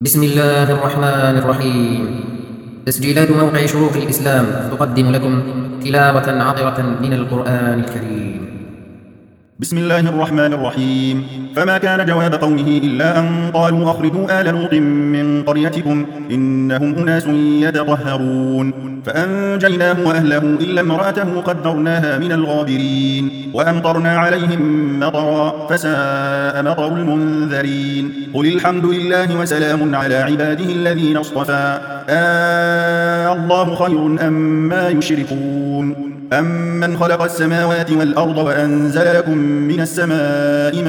بسم الله الرحمن الرحيم. تسجيلات موقع شروق الإسلام تقدم لكم تلاوة عطرة من القرآن الكريم. بسم الله الرحمن الرحيم. فما كان جواب قومه إلا أن قالوا أخرجوا آل لوط من قريتكم إنهم أناس يتطهرون فأنجيناه وأهله إلا امرأته قدرناها من الغابرين وأمطرنا عليهم مطرا فساء مطر المنذرين قل الحمد لله وسلام على عباده الذين اصطفى الله خير أما يشركون أمن خلق السماوات والأرض وأنزل لكم من السماء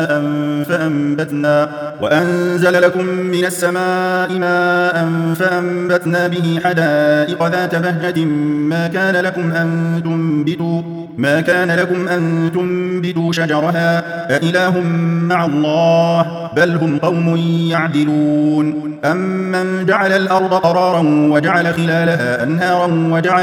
فأنبتنا به حدائق ذات بهجة ما كان لكم أن تنبتوا شجرها أإله مع الله بل هم قوم يعدلون أمن جعل الأرض قرارا وجعل خلالها أنهارا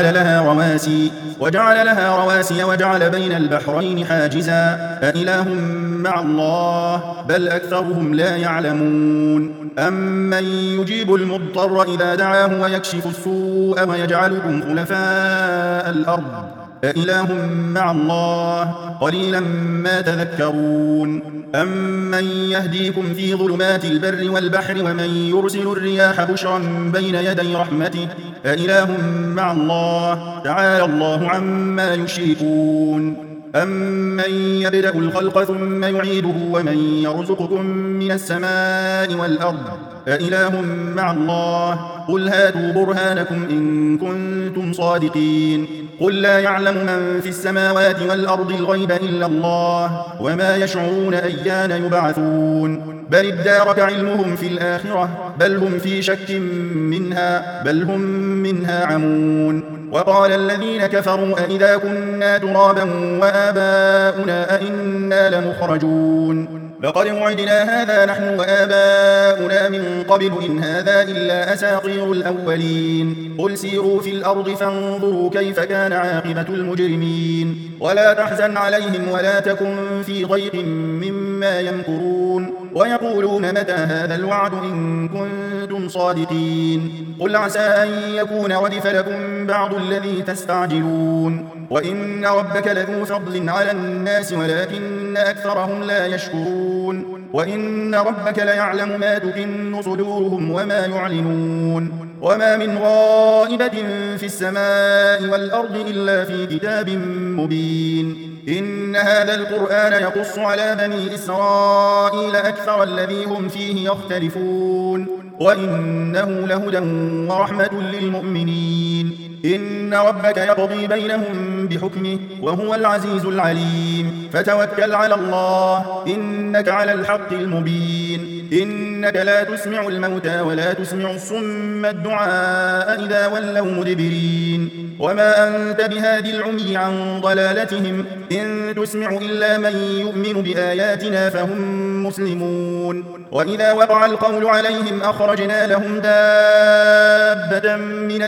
وجعل لها رواسي وجعل بين البحرين حاجزا أإله مع الله بل أكثرهم لا يعلمون أمن يجيب المضطر إذا دعاه ويكشف السوء ويجعلكم خلفاء الأرض أإله مع الله قليلا ما تذكرون أمن يهديكم في ظلمات البر والبحر ومن يرسل الرياح بشرا بين يدي رحمته أإله مع الله تعالى الله عما يشركون أمن يبدأ الخلق ثم يعيده ومن يرزقكم من السماء والأرض أإله مع الله قل هاتوا برهانكم إن كنتم صادقين قل لا يعلم من في السماوات والأرض الغيب إلا الله وما يشعرون أيان يبعثون بل ادارك علمهم في الآخرة بل هم في شك منها بل هم منها عمون وقال الذين كفروا أئذا كنا ترابا وآباؤنا أئنا لمخرجون لقد وعدنا هذا نحن وآباؤنا من قبل إن هذا إلا أساطير الأولين قل سيروا في الأرض فانظروا كيف كان عاقبة المجرمين ولا تحزن عليهم ولا تكن في ضيق مما يمكرون ويقولون متى هذا الوعد إن كنتم صادقين قل عسى أن يكون ردف لكم بعض الذي تستعجلون وإن ربك لذو فضل على الناس ولكن أكثرهم لا يشكرون وإن ربك ليعلم ما تكن صدورهم وما يعلنون وما من غائبة في السماء والأرض إلا في كتاب مبين إن هذا القرآن يقص على بني إسرائيل أكثر الذي هم فيه يختلفون وإنه لهدى ورحمة للمؤمنين إن ربك يقضي بينهم بحكمه وهو العزيز العليم فتوكل على الله إنك على الحق المبين إنك لا تسمع الموتى ولا تسمع الصم الدعاء إذا ولوا مدبرين وما أنت بهادي العمي عن ضلالتهم إن تسمع إلا من يؤمن بآياتنا فهم مسلمون وإذا وقع القول عليهم أخرجنا لهم دابة من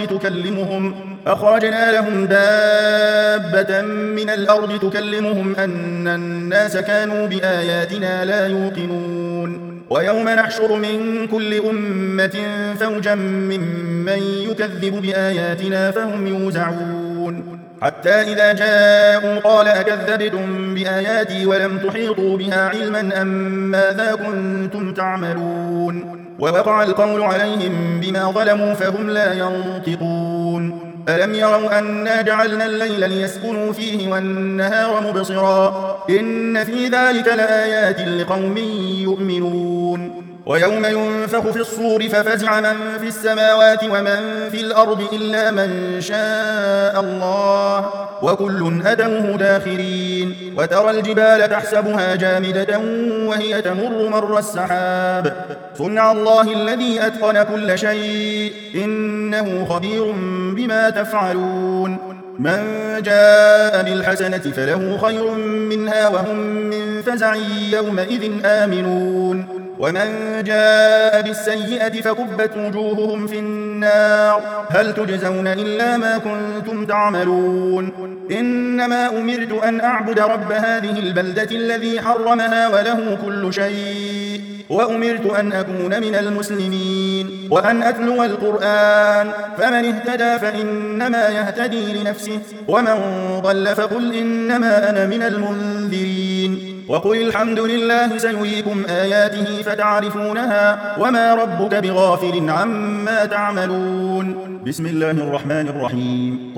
الأرض تكلمهم أن الناس كانوا بآياتنا لا يوقنون ويوم نحشر من كل أمة فوجا ممن يكذب بآياتنا فهم يوزعون حتى إذا جاءوا قال أكذبتم بآياتي ولم تحيطوا بها علما أم ماذا كنتم تعملون ووقع القول عليهم بما ظلموا فهم لا ينطقون ألم يروا أنا جعلنا الليل ليسكنوا فيه والنهار مبصرا إن في ذلك لآيات لقوم يؤمنون ويوم ينفخ في الصور ففزع من في السماوات ومن في الأرض إلا من شاء الله وكل أتوه داخرين وترى الجبال تحسبها جامدة وهي تمر مر السحاب صنع الله الذي أتقن كل شيء إنه خبير بما تفعلون من جاء بالحسنة فله خير منها وهم من فزع يومئذ آمنون ومن جاء بالسيئة فكبت وجوههم في النار هل تجزون إلا ما كنتم تعملون إنما أمرت أن أعبد رب هذه البلدة الذي حرمها وله كل شيء وأمرت أن أكون من المسلمين وأن أتلو القرآن فمن اهتدى فإنما يهتدي لنفسه ومن ضل فقل إنما أنا من المنذرين وقل الحمد لله سيريكم آياته فتعرفونها وما ربك بغافل عما تعملون. بسم الله الرحمن الرحيم.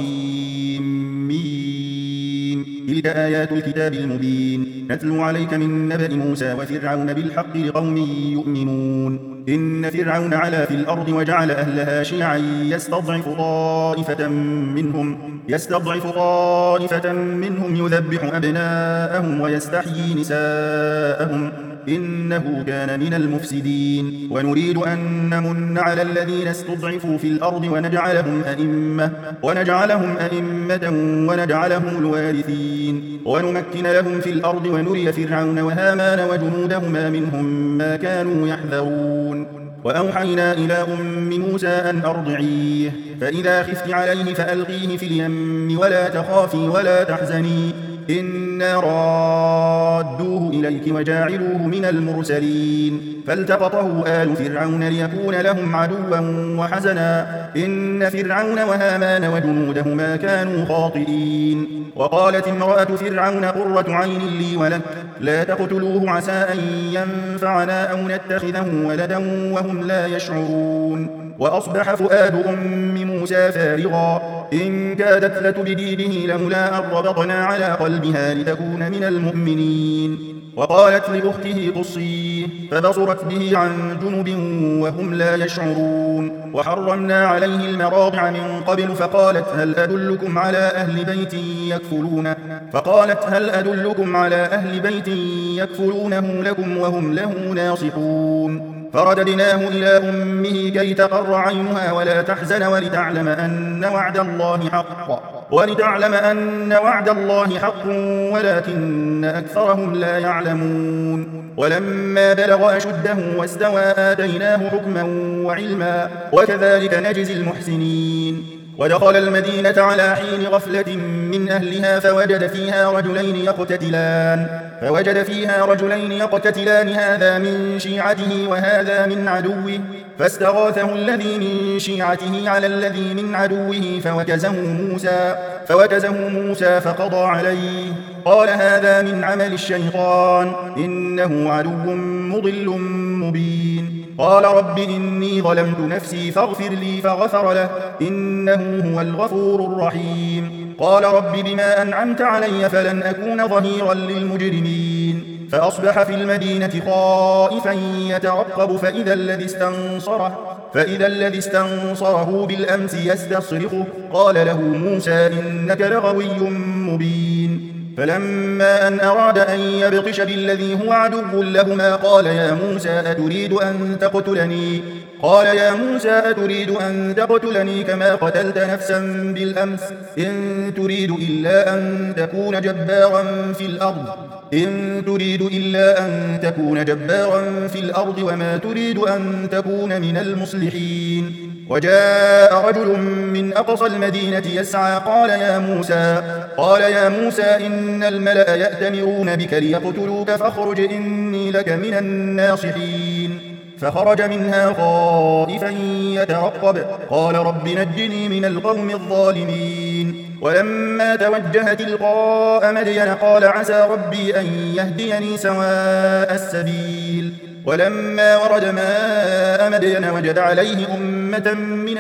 طاسيم. تلك آيات الكتاب المبين نتلو عليك من نبأ موسى وفرعون بالحق لقوم يؤمنون. إن فرعون علا في الأرض وجعل أهلها شيعا يستضعف طائفة منهم يذبح أبناءهم ويستحيي نساءهم إنه كان من المفسدين. ونريد أن نمن على الذين استضعفوا في الأرض ونجعلهم أئمة ونجعلهم الوارثين ونمكن لهم في الأرض ونري فرعون وهامان وجنودهما منهم ما كانوا يحذرون. وأوحينا إلى أم موسى أن أرضعيه فإذا خفت عليه فألقيه في اليم ولا تخافي ولا تحزني إنا رادوه إليك وجاعلوه من المرسلين. فالتقطه آل فرعون ليكون لهم عدوا وحزنا إن فرعون وهامان وجنودهما كانوا خاطئين. وقالت امرأة فرعون قرة عين لي ولك لا تقتلوه عسى أن ينفعنا أو نتخذه ولدا وهم لا يشعرون. وأصبح فؤاد أم موسى فارغا إن كادت لتبدي به لولا أن ربطنا على قلبها لتكون من المؤمنين. وقالت لأخته قصيه فبصرت به عن جنب وهم لا يشعرون. وحرمنا عليه المراضع من قبل فقالت هل أدلكم على أهل بيت يكفلونه لكم وهم له ناصحون. فرددناه إلى أمه كي تقر عينها ولا تحزن ولتعلم أن وعد الله حق ولكن أكثرهم لا يعلمون. ولما بلغ أشده واستوى آتيناه حكما وعلما وكذلك نجزي المحسنين. ودخل المدينة على حين غفلة من أهلها فوجد فيها رجلين يقتتلان هذا من شيعته وهذا من عدوه فاستغاثه الذي من شيعته على الذي من عدوه فوكزه موسى فقضى عليه قال هذا من عمل الشيطان إنه عدو مضل مبين. قال رب إني ظلمت نفسي فاغفر لي فغفر له إنه هو الغفور الرحيم. قال رب بما أنعمت علي فلن أكون ظهيرا للمجرمين. فأصبح في المدينة خائفا يترقب فإذا الذي استنصره بالأمس يستصرخه قال له موسى إنك لغوي مبين. فلما أن أراد أن يبطش بالذي هو عدو لهما قال يا موسى أتريد أن تقتلني كما قتلت نفسا بالأمس إن تريد إلا أن تكون جبارا في الأرض وما تريد أن تكون من المصلحين. وجاء رجل من أقصى المدينة يسعى قال يا موسى إن الملأ يأتمرون بك ليقتلوك فاخرج إني لك من الناصحين. فخرج منها خائفا يترقب قال رب نجني من القوم الظالمين. ولما توجه تلقاء مدين قال عسى ربي أن يهديني سواء السبيل. ولما ورد ماء مدين وجد عليه أمة من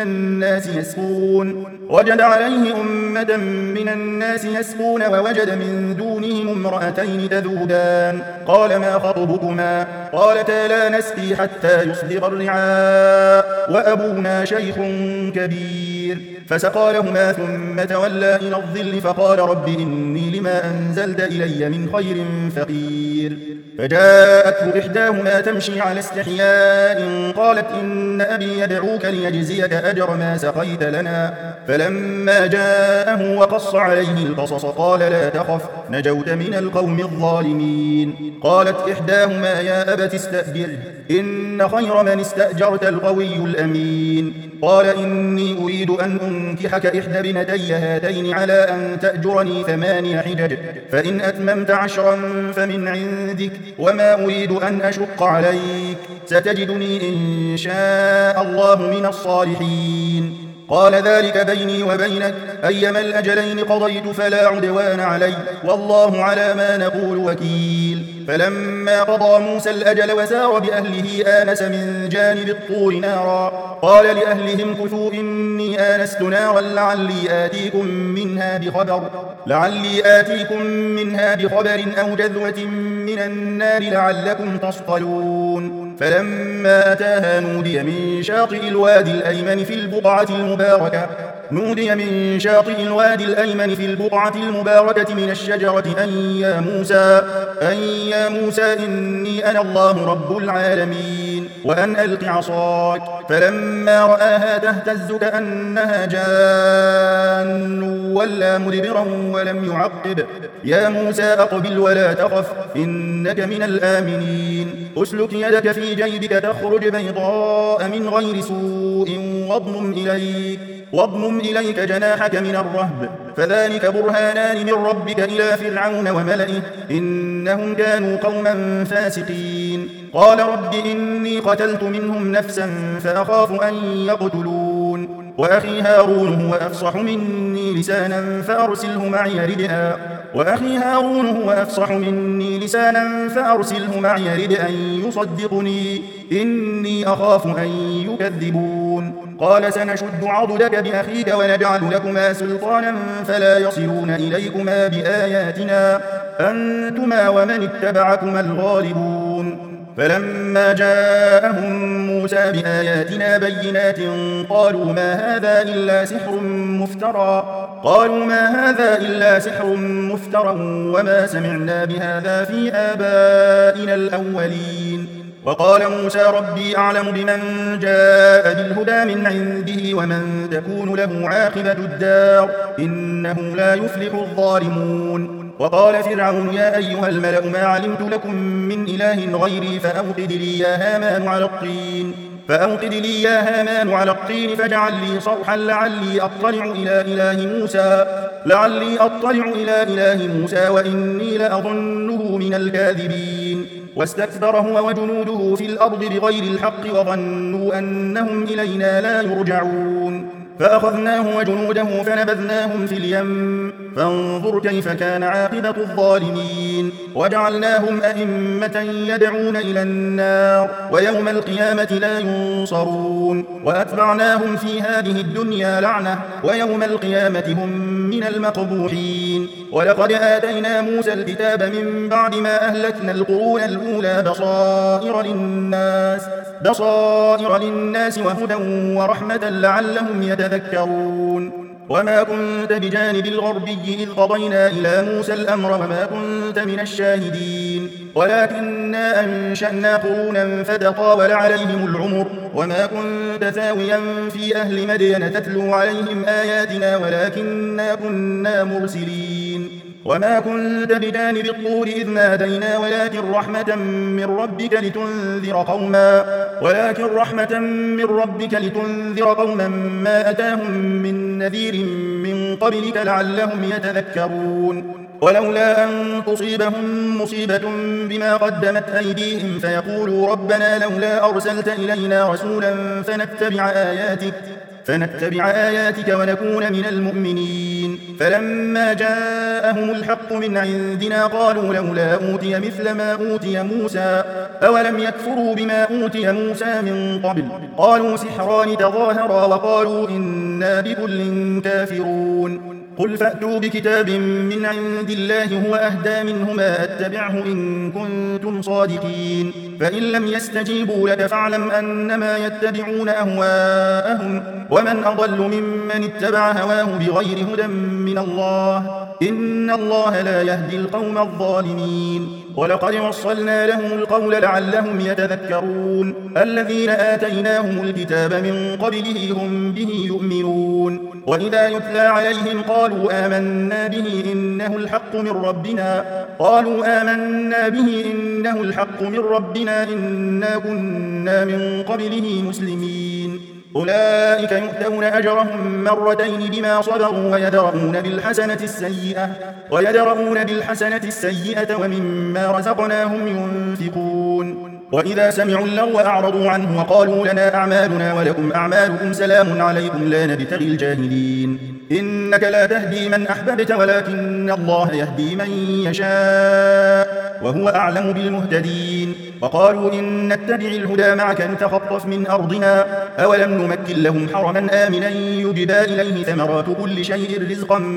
الناس يسقون ووجد من دونهم امرأتين تذودان قال ما خطبكما قالتا لا نسقي حتى يصدر الرعاء وأبونا شيخ كبير. فسقى لهما ثم تولى إلى الظل فقال رب إني لما أنزلت إلي من خير فقير. فجاءته إحداهما تمشي على استحياء قالت إن أبي يدعوك ليجزيك أجر ما سقيت لنا. فلما جاءه وقص عليه القصص قال لا تخف نجوت من القوم الظالمين. قالت إحداهما يا أبت استأجره إن خير من استأجرت القوي الأمين. قال إني أريد أن أنكحك إحدى ابنتي هاتين على أن تأجرني 8 حجج، فإن أتممت 10 فمن عندك، وما أريد أن أشق عليك، ستجدني إن شاء الله من الصالحين. قال ذلك بيني وبينك، أيما الأجلين قضيت فلا عدوان علي، والله على ما نقول وكيل. فلما قضى موسى الأجل وسار بأهله آنس من جانب الطور نارا، قال لأهلهم كثوا إني آنست نارا لعلي آتيكم منها بخبر أو جذوة من النار لعلكم تصطلون. فلما أتاها نودي من شاطئ الوادي الأيمن في البقعة المباركة من الشجرة أن يا موسى إني أنا الله رب العالمين، وأن ألق عصاك. فلما رآها تهتز كأنها جان ولا مدبرا ولم يعقب. يا موسى أقبل ولا تخف إنك من الآمنين. أسلك يدك في جيبك تخرج بيضاء من غير سوء واضمم إليك جناحك من الرهب، فذلك برهانان من ربك إلى فرعون وملئه إنهم كانوا قوما فاسقين. قال رب إني قتلت منهم نفسا فأخاف أن يقتلون، وأخي هارون هو أفصح مني لسانا فأرسله معي رد أن يصدقني إني أخاف أن يكذبون. قال سنشد عضدك بأخيك ونجعل لكما سلطانا فلا يصلون إليكما بآياتنا أنتما ومن اتبعكما الغالبون. فلما جاءهم موسى بآياتنا بينات قالوا ما هذا إلا سحر مفترى وما سمعنا بهذا في آبائنا الأولين. وقال موسى ربي أعلم بمن جاء بالهدى من عنده ومن تكون له عاقبة الدار إنه لا يفلح الظالمون. وقال فرعون يا أيها الملأ ما علمت لكم من إله غيري فأوقد لي يا هامان على الطين فاجعل لي صرحا لعلي أطلع إلى إله موسى وإني لأظنه من الكاذبين. واستكبر هو وجنوده في الأرض بغير الحق وظنوا أنهم إلينا لا يرجعون. فأخذناه وجنوده فنبذناهم في اليم فانظر كيف كان عاقبة الظالمين. وجعلناهم أئمة يدعون إلى النار ويوم القيامة لا ينصرون. وأتبعناهم في هذه الدنيا لعنة ويوم القيامة هم من المقبوحين. ولقد آتينا موسى الكتاب من بعد ما أهلكنا القرون الأولى بصائر للناس وهدى ورحمة لعلهم يتذكرون. وما كنت بجانب الغربي إذ قضينا إلى موسى الأمر وما كنت من الشاهدين ولكننا أنشأنا قرونا فتطاول عليهم العمر وما كنت ثاويا في أهل مدين تتلو عليهم آياتنا ولكننا كنا مرسلين. وما كنت بجانب الطور إذ نادينا ولكن رحمة من ربك لتنذر قوما ما أتاهم من نذير من قبلك لعلهم يتذكرون. ولولا أن تصيبهم مصيبة بما قدمت أيديهم فيقولوا ربنا لولا أرسلت إلينا رسولا فنتبع آياتك ونكون من المؤمنين. فلما جاءهم الحق من عندنا قالوا لولا أوتي مثل ما أوتي موسى أولم يكفروا بما أوتي موسى من قبل قالوا سحران تظاهرا وقالوا إنا بكل كافرون. قل فأتوا بكتاب من عند الله هو أهدى منهما أتبعه إن كنتم صادقين فإن لم يستجيبوا لك فاعلم أنما يتبعون أهواءهم ومن أضل ممن اتبع هواه بغير هدى من الله إن الله لا يهدي القوم الظالمين. ولقد وصلنا لهم القول لعلهم يتذكرون. الذين آتيناهم الكتاب من قبله هم به يؤمنون. وإذا يتلى عليهم قالوا آمنا به إنه الحق من ربنا إنا كنا من قبله مسلمين. أولئك يؤتون أجرهم مرتين بما صبروا ويدرؤون بالحسنة السيئة ومما رزقناهم ينفقون. وإذا سمعوا اللغو أعرضوا عنه وقالوا لنا أعمالنا ولكم أعمالكم سلام عليكم لا نبتغي الجاهلين. إنك لا تهدي من أحببت ولكن الله يهدي من يشاء وهو أعلم بالمهتدين. وقالوا إن نتبع الهدى معك نتخطف من أرضنا أولم نمكن لهم حرما آمنا يجبى إليه ثمرات كل شيء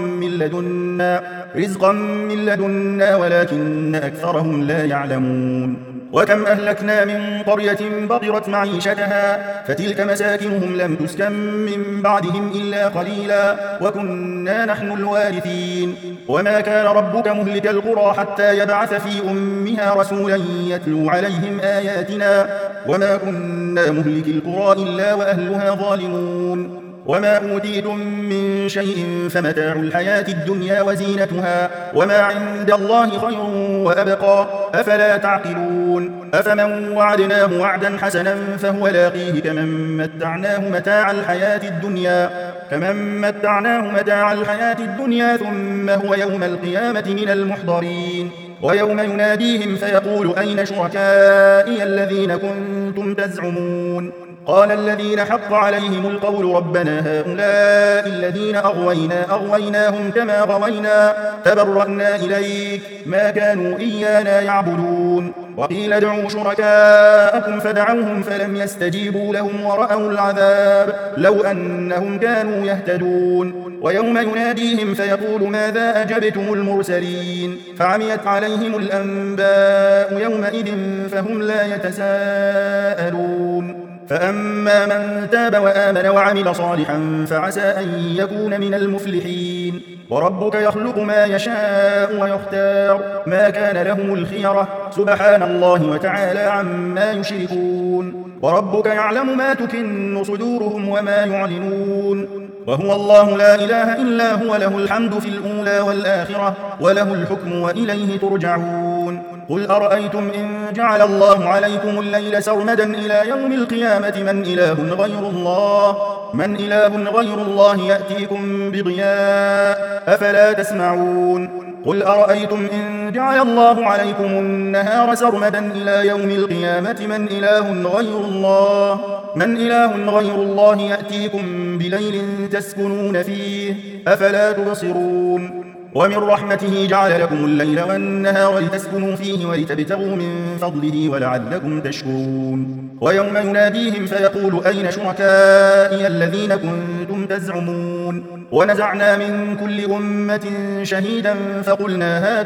رزقا من لدنا ولكن أكثرهم لا يعلمون. وكم أهلكنا من قرية بطرت معيشتها فتلك مساكنهم لم تسكن من بعدهم إلا قليلا وكنا نحن الوارثين. وما كان ربك مهلك القرى حتى يبعث في أمها رسولا يتلو عليهم آياتنا وما كنا مهلك القرى إلا وأهلها ظالمون. وما أوتيتم من شيء فمتاع الحياة الدنيا وزينتها وما عند الله خير وأبقى أفلا تعقلون. أفمن وعدناه وعدا حسنا فهو لاقيه كمن متعناه متاع الحياة الدنيا ثم هو يوم القيامة من المحضرين. ويوم يناديهم فيقول أين شركائي الذين كنتم تزعمون قال الذين حق عليهم القول ربنا هؤلاء الذين أغويناهم كما غوينا تبرأنا إليك ما كانوا إيانا يعبدون. وقيل ادعوا شركاءكم فدعوهم فلم يستجيبوا لهم ورأوا العذاب لو أنهم كانوا يهتدون. ويوم يناديهم فيقول ماذا أجبتم المرسلين فعميت عليهم الأنباء يومئذ فهم لا يتساءلون. فأما من تاب وآمن وعمل صالحا فعسى أن يكون من المفلحين. وربك يخلق ما يشاء ويختار ما كان لهم الخيرة سبحان الله وتعالى عما يشركون. وربك يعلم ما تكن صدورهم وما يعلنون. وهو الله لا إله إلا هو له الحمد في الأولى والآخرة وله الحكم وإليه ترجعون. قل أرأيتم إن جعل الله عليكم الليل سرمدا إلى يوم القيامة من إله غير الله يأتيكم بضياء أفلا تسمعون. قل أرأيتم إن جعل الله عليكم النهار سرمدا إلى يوم القيامة من إله غير الله يأتيكم بليل تسكنون فيه أفلا تبصرون. ومن رحمته جعل لكم الليل والنهار لتسكنوا فيه ولتبتغوا من فضله ولعلكم تشكرون. ويوم يناديهم فيقول أين شركائي الذين كنتم تزعمون ونزعنا من كل أمة شهيدا فقلنا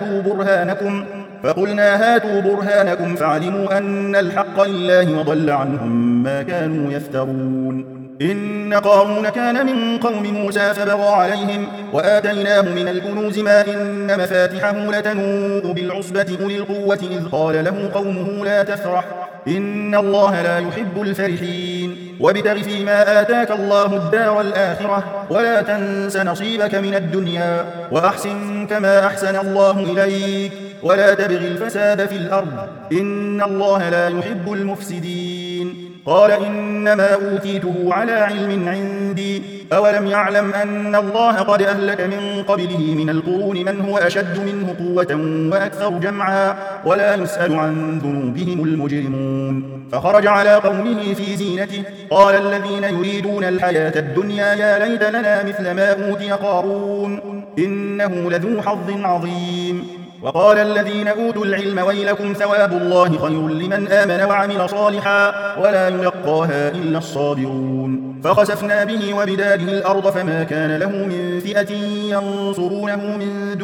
هاتوا برهانكم فعلموا أن الحق لله وضل عنهم ما كانوا يفترون. إن قارون كان من قوم موسى فبغى عليهم وآتيناه من الكنوز ما إن مفاتحه لتنوء بالعصبة أولي القوة إذ قال له قومه لا تفرح إن الله لا يحب الفرحين. وابتغ فيما آتاك الله الدار الآخرة ولا تنس نصيبك من الدنيا وأحسن كما أحسن الله إليك ولا تبغ الفساد في الأرض إن الله لا يحب المفسدين. قال إنما أوتيته على علم عندي أولم يعلم أن الله قد أهلك من قبله من القرون من هو أشد منه قوة وأكثر جمعا ولا يسأل عن ذنوبهم المجرمون. فخرج على قومه في زينته قال الذين يريدون الحياة الدنيا يا ليت لنا مثل ما أوتي قارون إنه لذو حظ عظيم. وقال الذين أوتوا العلم ويلكم ثواب الله خير لمن آمن وعمل صالحا ولا يلقاها إلا الصابرون فخسفنا به وبداره الأرض فما كان له من فئة ينصرونه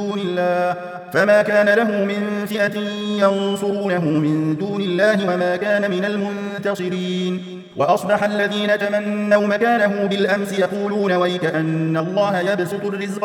من دون الله وما كان من المنتصرين وأصبح الذين تمنوا مكانه بالأمس يقولون ويكأن الله يبسط الرزق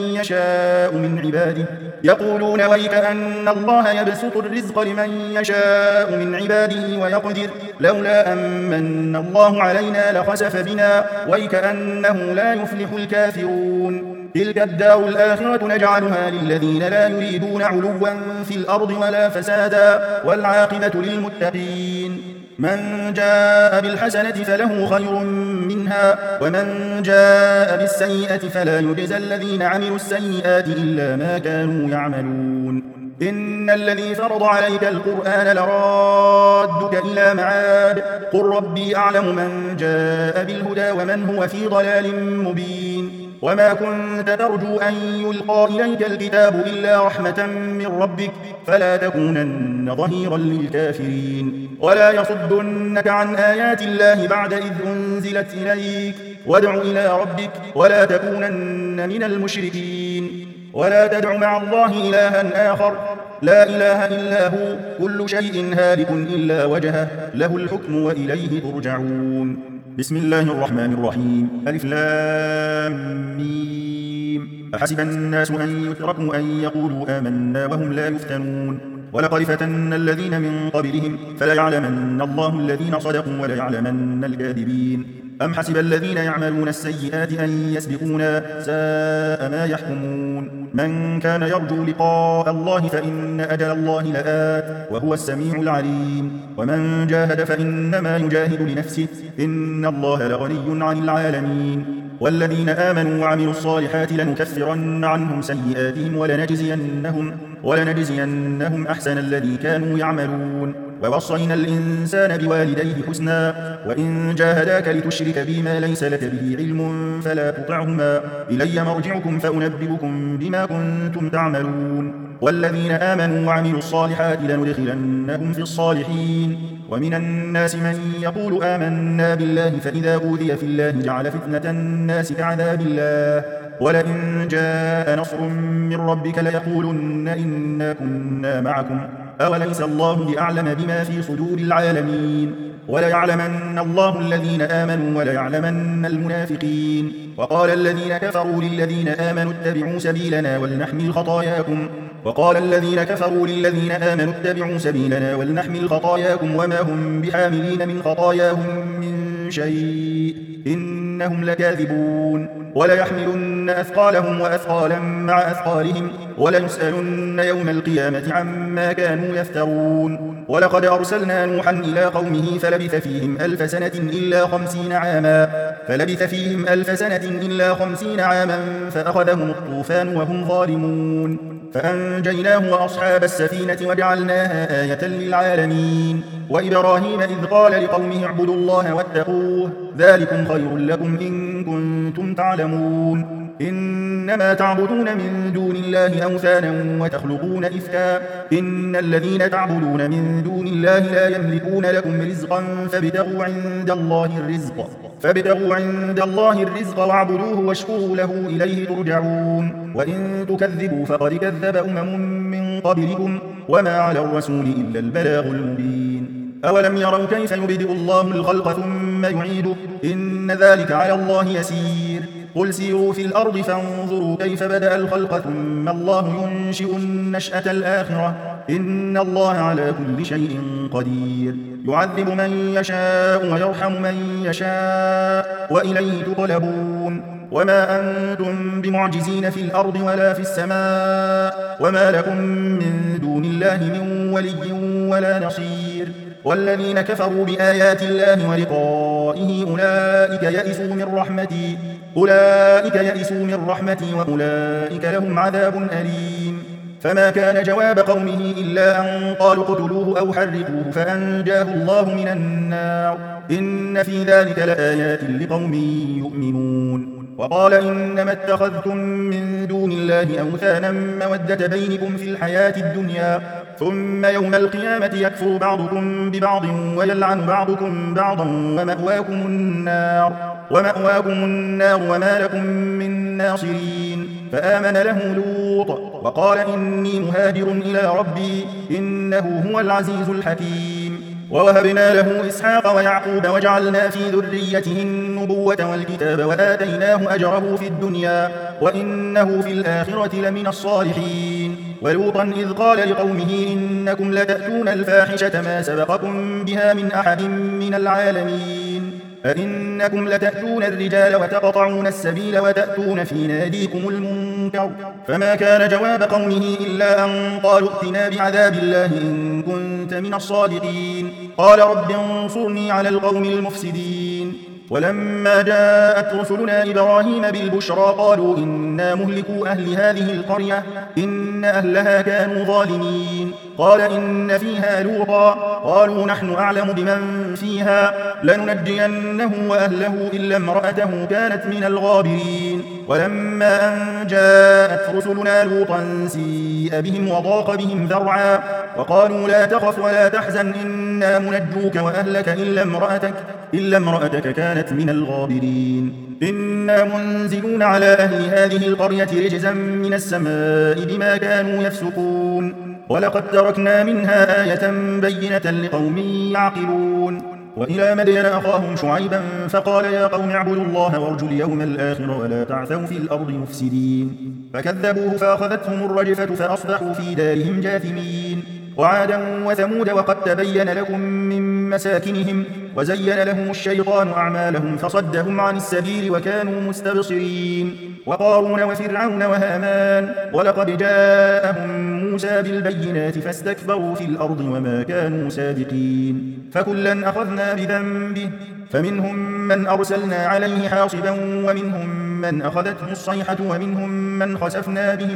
لمن يشاء من عباده ويقدر لولا أمن الله علينا لخسف بنا ويكأنه لا يفلح الكافرون تلك الدار الآخرة نجعلها للذين لا يريدون علوا في الأرض ولا فسادا والعاقبة للمتقين من جاء بالحسنة فله خير منها ومن جاء بالسيئة فلا يجزى الذين عملوا السيئات إلا ما كانوا يعملون إن الذي فرض عليك القرآن لرادك إلى معاد قل ربي أعلم من جاء بالهدى ومن هو في ضلال مبين وما كنت ترجو أن يلقى إليك الكتاب إلا رحمة من ربك فلا تكونن ظهيرا للكافرين ولا يصدنك عن آيات الله بعد إذ أنزلت إليك وادع إلى ربك ولا تكونن من المشركين ولا تدع مع الله إلها آخر لا إله إلا هو كل شيء هالك إلا وجهه له الحكم وإليه ترجعون بسم الله الرحمن الرحيم ألف لام ميم أحسب الناس أن يتركوا أن يقولوا آمنا وهم لا يفتنون ولقد فتنا الذين من قبلهم فليعلمن الله الذين صدقوا وليعلمن الكاذبين أم حسب الذين يعملون السيئات أن يسبقونا ساء ما يحكمون من كان يرجو لقاء الله فإن أجل الله لآت وهو السميع العليم ومن جاهد فإنما يجاهد لنفسه إن الله لغني عن العالمين والذين آمنوا وعملوا الصالحات لنكفرن عنهم سيئاتهم ولنجزينهم أحسن الذي كانوا يعملون ووصينا الإنسان بوالديه حسنا وإن جاهداك لتشرك بما ليس لك به علم فلا تطعهما إلي مرجعكم فأنبئكم بما كنتم تعملون والذين آمنوا وعملوا الصالحات لندخلنهم في الصالحين ومن الناس من يقول آمنا بالله فإذا أوذي في الله جعل فتنة الناس كعذاب الله ولئن جاء نصر من ربك ليقولن إنا كنا معكم أوليس الله بأعلم بما في صدور العالمين وليعلمن الله الذين آمنوا وليعلمن المنافقين وقال الذين كفروا للذين آمنوا اتبعوا سبيلنا ولنحمل خطاياكم وما هم بحاملين من خطاياهم من شيء إنهم لكاذبون وليحملن أثقالهم وأثقالا مع أثقالهم وليسألن يوم القيامة عما كانوا يفترون ولقد أرسلنا نوحا إلى قومه فلبث فيهم ألف سنة إلا 50 عاما فأخذهم الطوفان وهم ظالمون فأنجيناه وأصحاب السفينة وجعلناها آية للعالمين وإبراهيم إذ قال لقومه اعبدوا الله واتقوه ذلكم خير لكم إن كنتم تعلمون إنما تعبدون من دون الله أوثانا وتخلقون إفكا إن الذين تعبدون من دون الله لا يملكون لكم رزقا فابتغوا عند الله الرزق واعبدوه واشكروا له إليه ترجعون وإن تكذبوا فقد كذب من قبلكم وما على الرسول إلا البلاغ المبين أولم يروا كيف يبدئ الله الخلق ثم يعيده إن ذلك على الله يسير قل سيروا في الأرض فانظروا كيف بدأ الخلق ثم الله ينشئ النشأة الآخرة إن الله على كل شيء قدير يعذب من يشاء ويرحم من يشاء وإليه تقلبون وما أنتم بمعجزين في الأرض ولا في السماء وما لكم من دون الله من ولي ولا نصير والذين كفروا بآيات الله ولقائه أولئك يئسوا من رحمتي وأولئك لهم عذاب أليم فما كان جواب قومه إلا أن قالوا اقتلوه أو حرقوه فأنجاه الله من النار إن في ذلك لآيات لقوم يؤمنون. وقال إنما اتخذتم من دون الله أوثانا مودة بينكم في الحياة الدنيا ثم يوم القيامة يكفر بعضكم ببعض ويلعن بعضكم بعضا ومأواكم النار وما لكم من ناصرين. فآمن له لوط وقال إني مهاجر إلى ربي إنه هو العزيز الحكيم. ووهبنا له إسحاق ويعقوب وجعلنا في ذريته النبوة والكتاب وآتيناه أجره في الدنيا وإنه في الآخرة لمن الصالحين. ولوطا إذ قال لقومه إنكم لتأتون الفاحشة ما سبقكم بها من أحد من العالمين أئنكم لتأتون الرجال وتقطعون السبيل وتأتون في ناديكم المنكر. فما كان جواب قومه إلا أن قالوا ائتنا بعذاب الله إن كنت من الصادقين. قال رب انصرني على القوم المفسدين. ولما جاءت رسلنا إبراهيم بالبشرى قالوا إنا مهلكو أهل هذه القرية إن أهلها كانوا ظالمين. قال إن فيها لوطا قالوا نحن أعلم بمن فيها لننجينه وأهله إلا امرأته كانت من الغابرين. ولما أن جاءت رسلنا لوطا سيء بهم وضاق بهم ذرعا وقالوا لا تخف ولا تحزن إنا منجوك وأهلك إلا امرأتك كانت من الغابرين. إنا منزلون على أهل هذه القرية رجزا من السماء بما كانوا يفسقون. ولقد تركنا منها آية بينة لقوم يعقلون. وإلى مدين أخاهم شعيبا فقال يا قوم اعبدوا الله وارجوا اليوم الآخر ولا تعثوا في الأرض مفسدين. فكذبوه فأخذتهم الرجفة فأصبحوا في دارهم جاثمين. وعادا وثمود وقد تبين لكم من مساكنهم وزين لهم الشيطان أعمالهم فصدهم عن السبيل وكانوا مستبصرين. وقارون وفرعون وهامان ولقد جاءهم موسى بالبينات فاستكبروا في الأرض وما كانوا سابقين. فكلا أخذنا بذنبه فمنهم من أرسلنا عليه حاصبا ومنهم من أخذته الصيحة ومنهم من خسفنا به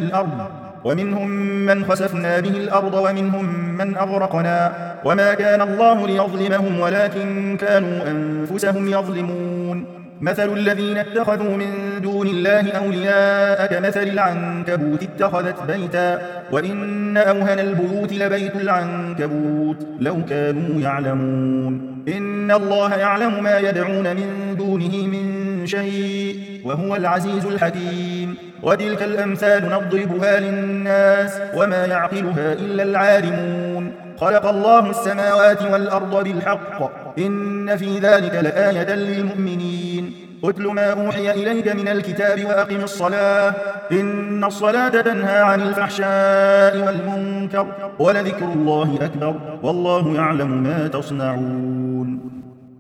الأرض ومنهم من أغرقنا وما كان الله ليظلمهم ولكن كانوا أنفسهم يظلمون. مثل الذين اتخذوا من دون الله أولياء كمثل العنكبوت اتخذت بيتا وإن أوهن البيوت لبيت العنكبوت لو كانوا يعلمون. إن الله يعلم ما يدعون من دونه من شيء وهو العزيز الحكيم. وتلك الأمثال نضربها للناس وما يعقلها إلا العالمون. خلق الله السماوات والأرض بالحق إن في ذلك لآية للمؤمنين. اتل ما أوحي إليك من الكتاب وأقم الصلاة إن الصلاة تنهى عن الفحشاء والمنكر ولذكر الله أكبر والله يعلم ما تصنعون.